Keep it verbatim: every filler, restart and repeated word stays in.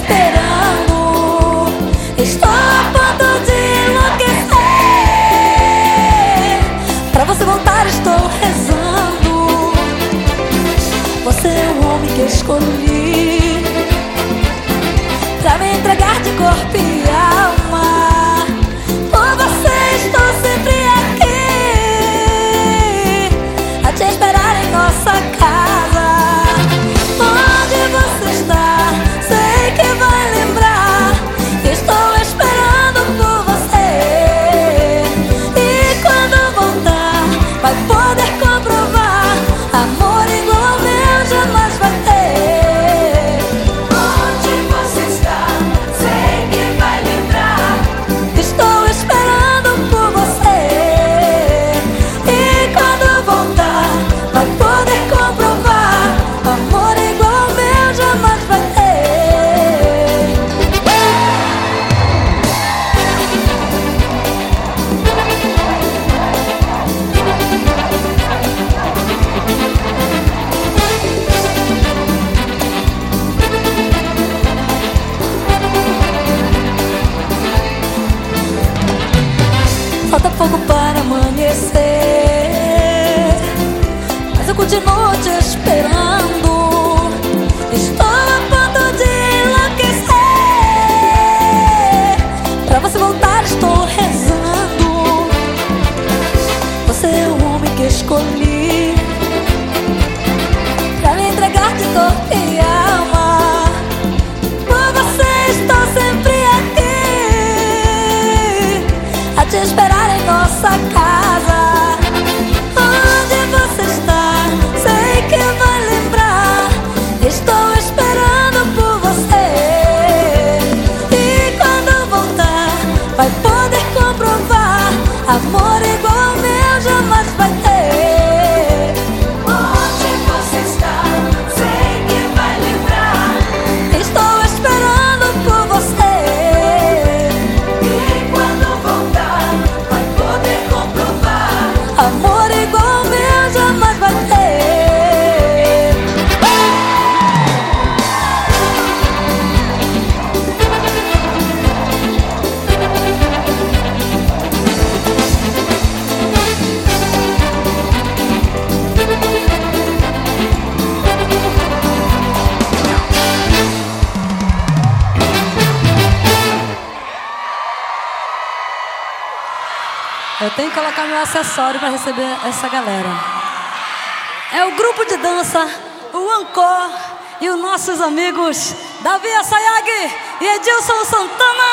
esperando. Estou a ponto de enlouquecer. Pra você voltar estou rezando. Você é o homem que eu escolhi pra me entregar de corpo e alma. Por você estou sempre aqui, a te esperar em nossa casa. Onde você está? Sei que vai lembrar. Estou esperando por você. E quando voltar, vai poder comprovar. Amor igual ao meu jamais vai ter. Onde você está? Sei que vai lembrar. Estou esperando por você. E quando voltar, vai poder comprovar. Amor igual ao meu jamais vai ter. Falta pouco para amanhecer, mas eu continuo te esperando. Estou a ponto de enlouquecer. Pra você voltar estou rezando. Você é o homem que escolhi pra me entregar de corpo e alma. Por você estou sempre aqui, a te esperar em nossa casa. Onde você está? Sei que vai lembrar. Estou esperando por você. E quando voltar, vai poder comprovar. Amor igual ao meu jamais vai ter. Onde você está? Sei que vai lembrar. Estou esperando por você. E quando voltar, vai poder comprovar. Amor igual ao meu jamais vai ter. Eu tenho que colocar meu acessório para receber essa galera. É o grupo de dança, o Ancor e os nossos amigos Davi Assayag e Edilson Santana.